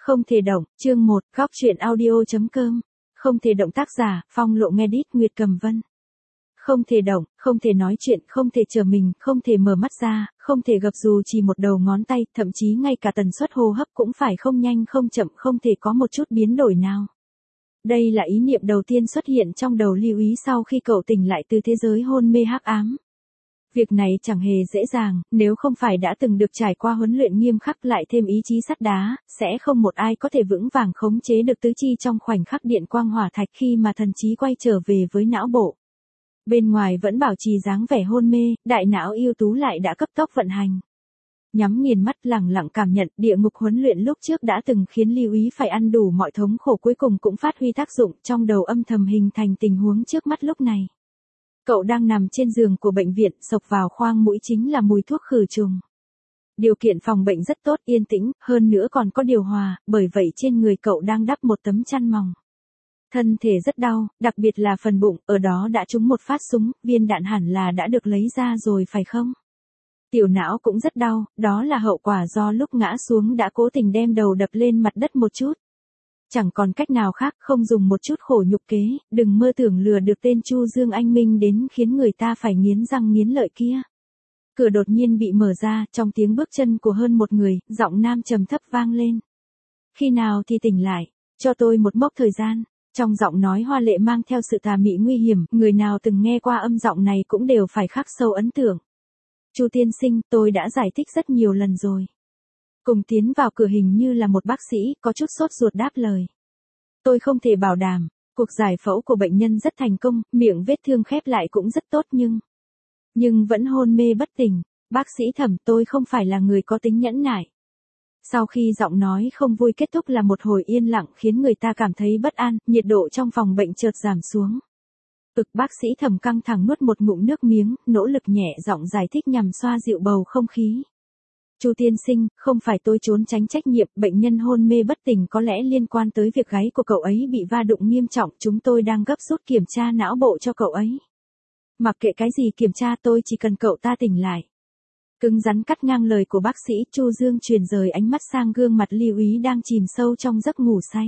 Không thể động, chương 1, góc truyện audio.com. Không thể động tác giả, Phong Lộ nghe đít Nguyệt Cầm Vân. Không thể động, không thể nói chuyện, không thể trở mình, không thể mở mắt ra, không thể gập dù chỉ một đầu ngón tay, thậm chí ngay cả tần suất hô hấp cũng phải không nhanh không chậm, không thể có một chút biến đổi nào. Đây là ý niệm đầu tiên xuất hiện trong đầu Lưu Ý sau khi cậu tỉnh lại từ thế giới hôn mê hắc ám. Việc này chẳng hề dễ dàng, nếu không phải đã từng được trải qua huấn luyện nghiêm khắc lại thêm ý chí sắt đá, sẽ không một ai có thể vững vàng khống chế được tứ chi trong khoảnh khắc điện quang hỏa thạch khi mà thần trí quay trở về với não bộ. Bên ngoài vẫn bảo trì dáng vẻ hôn mê, đại não ưu tú lại đã cấp tốc vận hành. Nhắm nghiền mắt lẳng lặng cảm nhận địa ngục huấn luyện lúc trước đã từng khiến Lưu Ý phải ăn đủ mọi thống khổ cuối cùng cũng phát huy tác dụng trong đầu âm thầm hình thành tình huống trước mắt lúc này. Cậu đang nằm trên giường của bệnh viện, xộc vào khoang mũi chính là mùi thuốc khử trùng. Điều kiện phòng bệnh rất tốt, yên tĩnh, hơn nữa còn có điều hòa, bởi vậy trên người cậu đang đắp một tấm chăn mỏng. Thân thể rất đau, đặc biệt là phần bụng, ở đó đã trúng một phát súng, viên đạn hẳn là đã được lấy ra rồi phải không? Tiểu não cũng rất đau, đó là hậu quả do lúc ngã xuống đã cố tình đem đầu đập lên mặt đất một chút. Chẳng còn cách nào khác, không dùng một chút khổ nhục kế, đừng mơ tưởng lừa được tên Chu Dương anh minh đến khiến người ta phải nghiến răng nghiến lợi kia. Cửa đột nhiên bị mở ra, trong tiếng bước chân của hơn một người, giọng nam trầm thấp vang lên. Khi nào thì tỉnh lại, cho tôi một mốc thời gian. Trong giọng nói hoa lệ mang theo sự tà mị nguy hiểm, người nào từng nghe qua âm giọng này cũng đều phải khắc sâu ấn tượng. Chu tiên sinh, tôi đã giải thích rất nhiều lần rồi. Cùng tiến vào cửa hình như là một bác sĩ, có chút sốt ruột đáp lời. Tôi không thể bảo đảm, cuộc giải phẫu của bệnh nhân rất thành công, miệng vết thương khép lại cũng rất tốt nhưng vẫn hôn mê bất tỉnh. Bác sĩ Thẩm, tôi không phải là người có tính nhẫn nại. Sau khi giọng nói không vui kết thúc là một hồi yên lặng khiến người ta cảm thấy bất an, nhiệt độ trong phòng bệnh chợt giảm xuống. Bác sĩ Thẩm căng thẳng nuốt một ngụm nước miếng, nỗ lực nhẹ giọng giải thích nhằm xoa dịu bầu không khí. Chu tiên sinh, không phải tôi trốn tránh trách nhiệm, bệnh nhân hôn mê bất tỉnh có lẽ liên quan tới việc gáy của cậu ấy bị va đụng nghiêm trọng, chúng tôi đang gấp rút kiểm tra não bộ cho cậu ấy. Mặc kệ cái gì kiểm tra, tôi chỉ cần cậu ta tỉnh lại. Cứng rắn cắt ngang lời của bác sĩ, Chu Dương chuyển rời ánh mắt sang gương mặt Lưu Ý đang chìm sâu trong giấc ngủ say.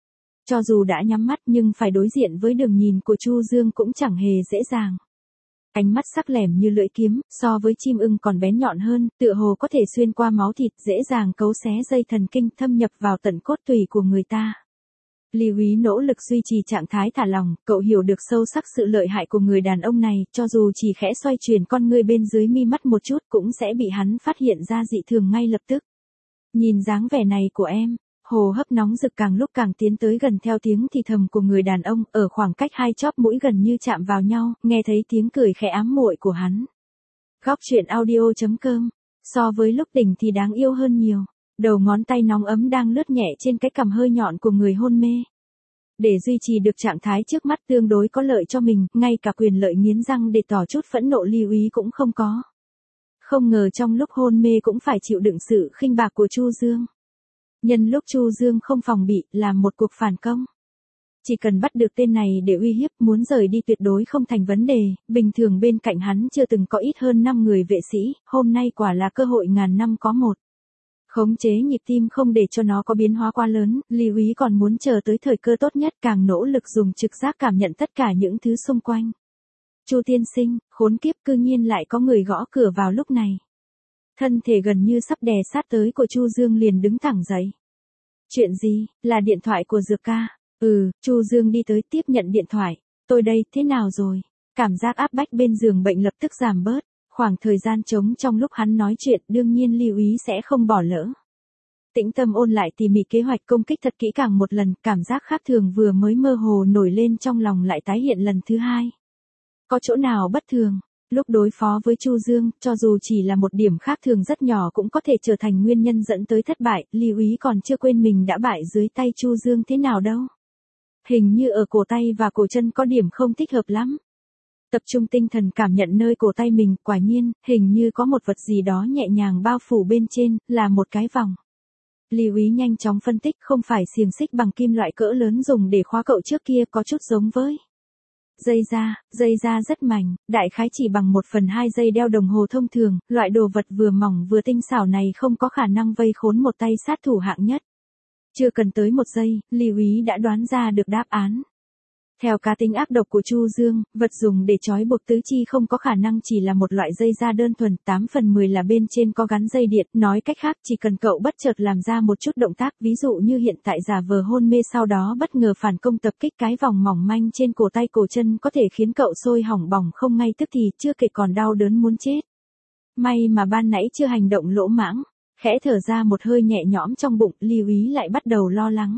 Cho dù đã nhắm mắt nhưng phải đối diện với đường nhìn của Chu Dương cũng chẳng hề dễ dàng. Ánh mắt sắc lẻm như lưỡi kiếm, so với chim ưng còn bén nhọn hơn, tựa hồ có thể xuyên qua máu thịt, dễ dàng cấu xé dây thần kinh, thâm nhập vào tận cốt tủy của người ta. Lưu Ý nỗ lực duy trì trạng thái thả lỏng, cậu hiểu được sâu sắc sự lợi hại của người đàn ông này, cho dù chỉ khẽ xoay chuyển con ngươi bên dưới mi mắt một chút cũng sẽ bị hắn phát hiện ra dị thường ngay lập tức. Nhìn dáng vẻ này của em, hô hấp nóng rực càng lúc càng tiến tới gần theo tiếng thì thầm của người đàn ông, ở khoảng cách hai chóp mũi gần như chạm vào nhau, nghe thấy tiếng cười khẽ ám muội của hắn. Góc truyện audio.com, so với lúc tỉnh thì đáng yêu hơn nhiều. Đầu ngón tay nóng ấm đang lướt nhẹ trên cái cằm hơi nhọn của người hôn mê. Để duy trì được trạng thái trước mắt tương đối có lợi cho mình, ngay cả quyền lợi nghiến răng để tỏ chút phẫn nộ Lưu Ý cũng không có. Không ngờ trong lúc hôn mê cũng phải chịu đựng sự khinh bạc của Chu Dương. Nhân lúc Chu Dương không phòng bị, làm một cuộc phản công. Chỉ cần bắt được tên này để uy hiếp, muốn rời đi tuyệt đối không thành vấn đề, bình thường bên cạnh hắn chưa từng có ít hơn 5 người vệ sĩ, hôm nay quả là cơ hội ngàn năm có một. Khống chế nhịp tim không để cho nó có biến hóa quá lớn, Lưu Ý còn muốn chờ tới thời cơ tốt nhất, càng nỗ lực dùng trực giác cảm nhận tất cả những thứ xung quanh. Chu tiên sinh, khốn kiếp, cư nhiên lại có người gõ cửa vào lúc này. Thân thể gần như sắp đè sát tới của Chu Dương liền đứng thẳng dậy. Chuyện gì, là điện thoại của Dược ca? Chu Dương đi tới tiếp nhận điện thoại. Tôi đây, thế nào rồi? Cảm giác áp bách bên giường bệnh lập tức giảm bớt. Khoảng thời gian trống trong lúc hắn nói chuyện đương nhiên Lưu Ý sẽ không bỏ lỡ. Tĩnh tâm ôn lại tỉ mỉ kế hoạch công kích thật kỹ càng một lần, cảm giác khác thường vừa mới mơ hồ nổi lên trong lòng lại tái hiện lần thứ hai. Có chỗ nào bất thường? Lúc đối phó với Chu Dương, cho dù chỉ là một điểm khác thường rất nhỏ cũng có thể trở thành nguyên nhân dẫn tới thất bại, Lưu Ý còn chưa quên mình đã bại dưới tay Chu Dương thế nào đâu. Hình như ở cổ tay và cổ chân có điểm không thích hợp lắm. Tập trung tinh thần cảm nhận nơi cổ tay mình, quả nhiên, hình như có một vật gì đó nhẹ nhàng bao phủ bên trên, là một cái vòng. Lưu Ý nhanh chóng phân tích, không phải xiềng xích bằng kim loại cỡ lớn dùng để khóa cậu trước kia, có chút giống với dây da rất mảnh, đại khái chỉ bằng 1/2 dây đeo đồng hồ thông thường, loại đồ vật vừa mỏng vừa tinh xảo này không có khả năng vây khốn một tay sát thủ hạng nhất. Chưa cần tới một giây, Lưu Ý đã đoán ra được đáp án. Theo cá tính ác độc của Chu Dương, vật dùng để trói buộc tứ chi không có khả năng chỉ là một loại dây da đơn thuần, 8 phần 10 là bên trên có gắn dây điện, nói cách khác chỉ cần cậu bất chợt làm ra một chút động tác, ví dụ như hiện tại giả vờ hôn mê sau đó bất ngờ phản công tập kích cái vòng mỏng manh trên cổ tay cổ chân có thể khiến cậu sôi hỏng bỏng không ngay tức thì, chưa kể còn đau đớn muốn chết. May mà ban nãy chưa hành động lỗ mãng, khẽ thở ra một hơi nhẹ nhõm trong bụng, Lưu Ý lại bắt đầu lo lắng.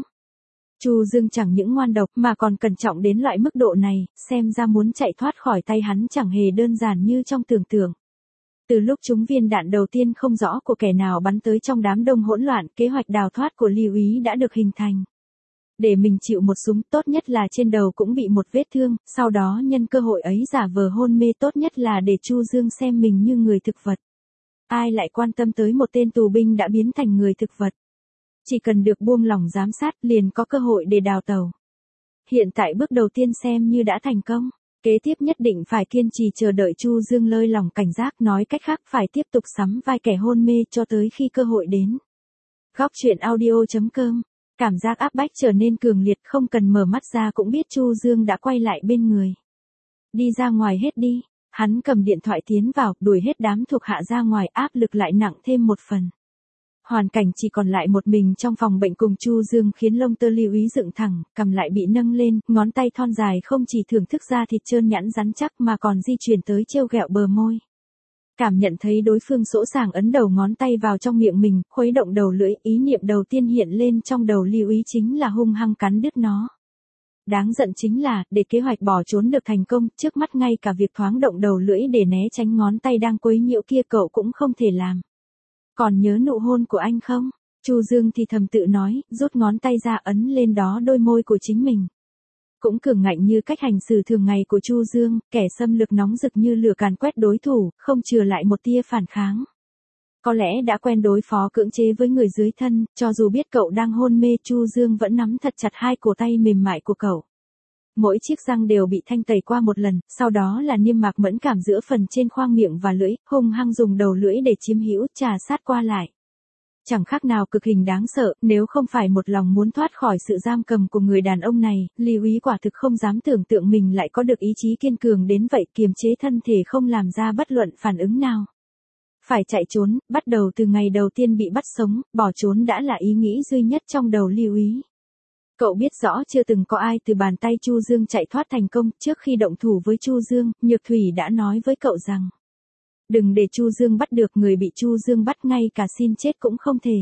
Chu Dương chẳng những ngoan độc mà còn cẩn trọng đến loại mức độ này, xem ra muốn chạy thoát khỏi tay hắn chẳng hề đơn giản như trong tưởng tượng. Từ lúc trúng viên đạn đầu tiên không rõ của kẻ nào bắn tới trong đám đông hỗn loạn, kế hoạch đào thoát của Lưu Ý đã được hình thành. Để mình chịu một súng, tốt nhất là trên đầu cũng bị một vết thương, sau đó nhân cơ hội ấy giả vờ hôn mê, tốt nhất là để Chu Dương xem mình như người thực vật. Ai lại quan tâm tới một tên tù binh đã biến thành người thực vật. Chỉ cần được buông lỏng giám sát liền có cơ hội để đào tẩu. Hiện tại bước đầu tiên xem như đã thành công. Kế tiếp nhất định phải kiên trì chờ đợi Chu Dương lơi lỏng cảnh giác, nói cách khác phải tiếp tục sắm vai kẻ hôn mê cho tới khi cơ hội đến. Góc truyện audio.com. Cảm giác áp bách trở nên cường liệt, không cần mở mắt ra cũng biết Chu Dương đã quay lại bên người. Đi ra ngoài hết đi. Hắn cầm điện thoại tiến vào, đuổi hết đám thuộc hạ ra ngoài, áp lực lại nặng thêm một phần. Hoàn cảnh chỉ còn lại một mình trong phòng bệnh cùng Chu Dương khiến lông tơ Lưu Ý dựng thẳng, cằm lại bị nâng lên, ngón tay thon dài không chỉ thưởng thức da thịt trơn nhẵn rắn chắc mà còn di chuyển tới trêu ghẹo bờ môi. Cảm nhận thấy đối phương sỗ sàng ấn đầu ngón tay vào trong miệng mình, khuấy động đầu lưỡi, ý niệm đầu tiên hiện lên trong đầu Lưu Ý chính là hung hăng cắn đứt nó. Đáng giận chính là, để kế hoạch bỏ trốn được thành công, trước mắt ngay cả việc thoáng động đầu lưỡi để né tránh ngón tay đang quấy nhiễu kia cậu cũng không thể làm. Còn nhớ nụ hôn của anh không? Chu Dương thì thầm tự nói, rút ngón tay ra ấn lên đó đôi môi của chính mình. Cũng cường ngạnh như cách hành xử thường ngày của Chu Dương, kẻ xâm lược nóng rực như lửa càn quét đối thủ, không chừa lại một tia phản kháng. Có lẽ đã quen đối phó cưỡng chế với người dưới thân, cho dù biết cậu đang hôn mê, Chu Dương vẫn nắm thật chặt hai cổ tay mềm mại của cậu. Mỗi chiếc răng đều bị thanh tẩy qua một lần, sau đó là niêm mạc mẫn cảm giữa phần trên khoang miệng và lưỡi, hung hăng dùng đầu lưỡi để chiếm hữu, trà sát qua lại. Chẳng khác nào cực hình đáng sợ, nếu không phải một lòng muốn thoát khỏi sự giam cầm của người đàn ông này, Lưu Ý quả thực không dám tưởng tượng mình lại có được ý chí kiên cường đến vậy, kiềm chế thân thể không làm ra bất luận phản ứng nào. Phải chạy trốn, bắt đầu từ ngày đầu tiên bị bắt sống, bỏ trốn đã là ý nghĩ duy nhất trong đầu Lưu Ý. Cậu biết rõ chưa từng có ai từ bàn tay Chu Dương chạy thoát thành công, trước khi động thủ với Chu Dương, Nhược Thủy đã nói với cậu rằng đừng để Chu Dương bắt được, người bị Chu Dương bắt ngay cả xin chết cũng không thể.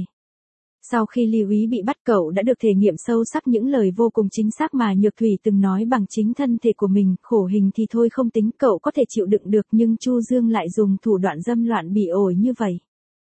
Sau khi Lưu Ý bị bắt, cậu đã được thể nghiệm sâu sắc những lời vô cùng chính xác mà Nhược Thủy từng nói bằng chính thân thể của mình, khổ hình thì thôi không tính, cậu có thể chịu đựng được, nhưng Chu Dương lại dùng thủ đoạn dâm loạn bỉ ổi như vậy.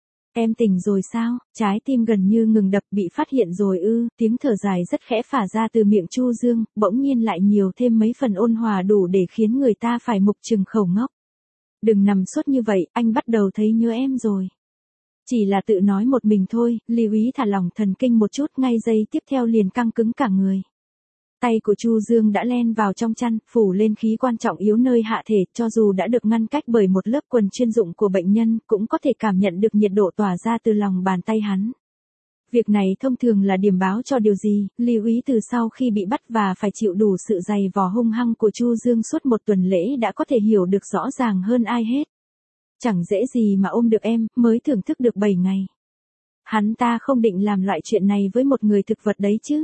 Em tỉnh rồi sao? Trái tim gần như ngừng đập, bị phát hiện rồi ư? Tiếng thở dài rất khẽ phả ra từ miệng Chu Dương, bỗng nhiên lại nhiều thêm mấy phần ôn hòa đủ để khiến người ta phải mục trừng khẩu ngốc. Đừng nằm suốt như vậy, anh bắt đầu thấy nhớ em rồi. Chỉ là tự nói một mình thôi, Lưu Ý thả lỏng thần kinh một chút, ngay giây tiếp theo liền căng cứng cả người. Tay của Chu Dương đã len vào trong chăn, phủ lên khí quan trọng yếu nơi hạ thể, cho dù đã được ngăn cách bởi một lớp quần chuyên dụng của bệnh nhân, cũng có thể cảm nhận được nhiệt độ tỏa ra từ lòng bàn tay hắn. Việc này thông thường là điểm báo cho điều gì? Lưu Ý từ sau khi bị bắt và phải chịu đủ sự dày vò hung hăng của Chu Dương suốt một tuần lễ đã có thể hiểu được rõ ràng hơn ai hết. Chẳng dễ gì mà ôm được em, mới thưởng thức được 7 ngày. Hắn ta không định làm loại chuyện này với một người thực vật đấy chứ.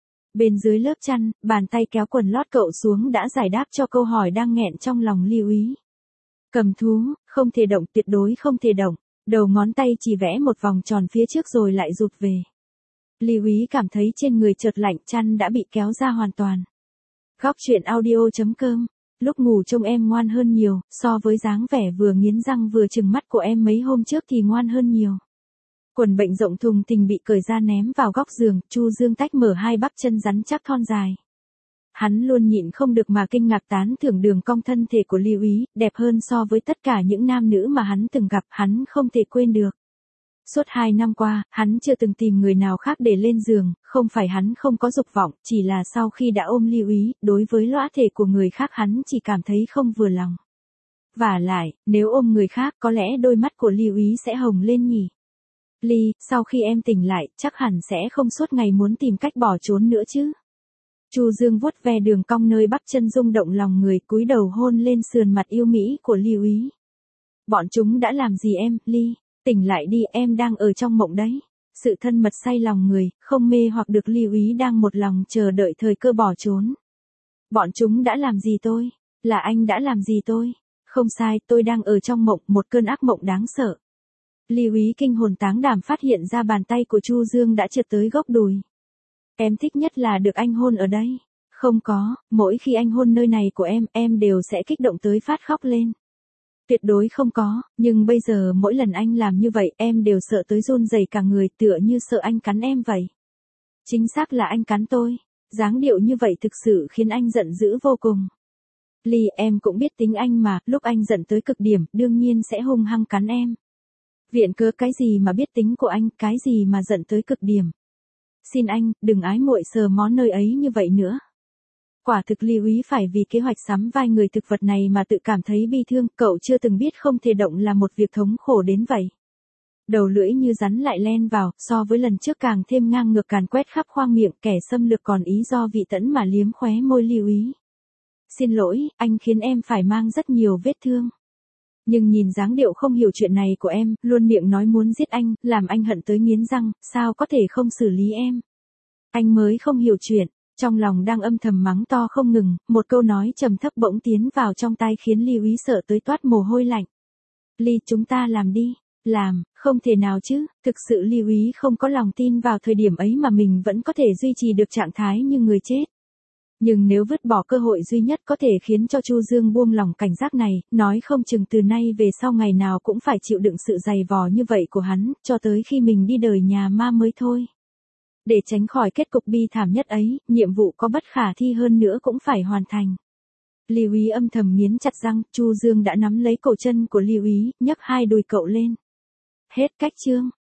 Bên dưới lớp chăn, bàn tay kéo quần lót cậu xuống đã giải đáp cho câu hỏi đang nghẹn trong lòng Lưu Ý. Cầm thú, không thể động, tuyệt đối không thể động. Đầu ngón tay chỉ vẽ một vòng tròn phía trước rồi lại rụt về. Lưu Ý cảm thấy trên người chợt lạnh, chăn đã bị kéo ra hoàn toàn. Góc truyện audio.com. Lúc ngủ trông em ngoan hơn nhiều, so với dáng vẻ vừa nghiến răng vừa trừng mắt của em mấy hôm trước thì ngoan hơn nhiều. Quần bệnh rộng thùng thình bị cởi ra ném vào góc giường, Chu Dương tách mở hai bắp chân rắn chắc thon dài. Hắn luôn nhịn không được mà kinh ngạc tán thưởng đường cong thân thể của Lưu Ý, đẹp hơn so với tất cả những nam nữ mà hắn từng gặp, hắn không thể quên được. Suốt 2 năm qua, hắn chưa từng tìm người nào khác để lên giường, không phải hắn không có dục vọng, chỉ là sau khi đã ôm Lưu Ý, đối với lõa thể của người khác hắn chỉ cảm thấy không vừa lòng. Vả lại, nếu ôm người khác có lẽ đôi mắt của Lưu Ý sẽ hồng lên nhỉ. Ly, sau khi em tỉnh lại, chắc hẳn sẽ không suốt ngày muốn tìm cách bỏ trốn nữa chứ. Chu Dương vuốt ve đường cong nơi bắp chân rung động lòng người, cúi đầu hôn lên sườn mặt yêu mỹ của Ly Úy. Bọn chúng đã làm gì em, Ly? Tỉnh lại đi, em đang ở trong mộng đấy. Sự thân mật say lòng người, không mê hoặc được Ly Úy đang một lòng chờ đợi thời cơ bỏ trốn. Bọn chúng đã làm gì tôi? Là anh đã làm gì tôi? Không sai, tôi đang ở trong mộng, một cơn ác mộng đáng sợ. Ly Úy kinh hồn táng đảm phát hiện ra bàn tay của Chu Dương đã trượt tới gốc đùi. Em thích nhất là được anh hôn ở đây. Không có, mỗi khi anh hôn nơi này của em đều sẽ kích động tới phát khóc lên. Tuyệt đối không có, nhưng bây giờ mỗi lần anh làm như vậy em đều sợ tới run rẩy cả người, tựa như sợ anh cắn em vậy. Chính xác là anh cắn tôi. Dáng điệu như vậy thực sự khiến anh giận dữ vô cùng. Ly, em cũng biết tính anh mà, lúc anh giận tới cực điểm, đương nhiên sẽ hung hăng cắn em. Viện cớ cái gì mà biết tính của anh, cái gì mà giận tới cực điểm. Xin anh, đừng ái muội sờ mó nơi ấy như vậy nữa. Quả thực Ly Úy phải vì kế hoạch sắm vai người thực vật này mà tự cảm thấy bi thương, cậu chưa từng biết không thể động là một việc thống khổ đến vậy. Đầu lưỡi như rắn lại len vào, so với lần trước càng thêm ngang ngược càn quét khắp khoang miệng, kẻ xâm lược còn ý do vị tẫn mà liếm khóe môi Ly Úy. Xin lỗi, anh khiến em phải mang rất nhiều vết thương. Nhưng nhìn dáng điệu không hiểu chuyện này của em, luôn miệng nói muốn giết anh, làm anh hận tới nghiến răng, sao có thể không xử lý em. Anh mới không hiểu chuyện, trong lòng đang âm thầm mắng to không ngừng, một câu nói trầm thấp bỗng tiến vào trong tai khiến Ly Úy sợ tới toát mồ hôi lạnh. Ly, chúng ta làm đi. Làm, không thể nào chứ, thực sự Ly Úy không có lòng tin vào thời điểm ấy mà mình vẫn có thể duy trì được trạng thái như người chết. Nhưng nếu vứt bỏ cơ hội duy nhất có thể khiến cho Chu Dương buông lòng cảnh giác này, nói không chừng từ nay về sau ngày nào cũng phải chịu đựng sự dày vò như vậy của hắn, cho tới khi mình đi đời nhà ma mới thôi. Để tránh khỏi kết cục bi thảm nhất ấy, nhiệm vụ có bất khả thi hơn nữa cũng phải hoàn thành. Ly Úy âm thầm nghiến chặt răng, Chu Dương đã nắm lấy cổ chân của Ly Úy, nhấc hai đùi cậu lên. Hết cách chương.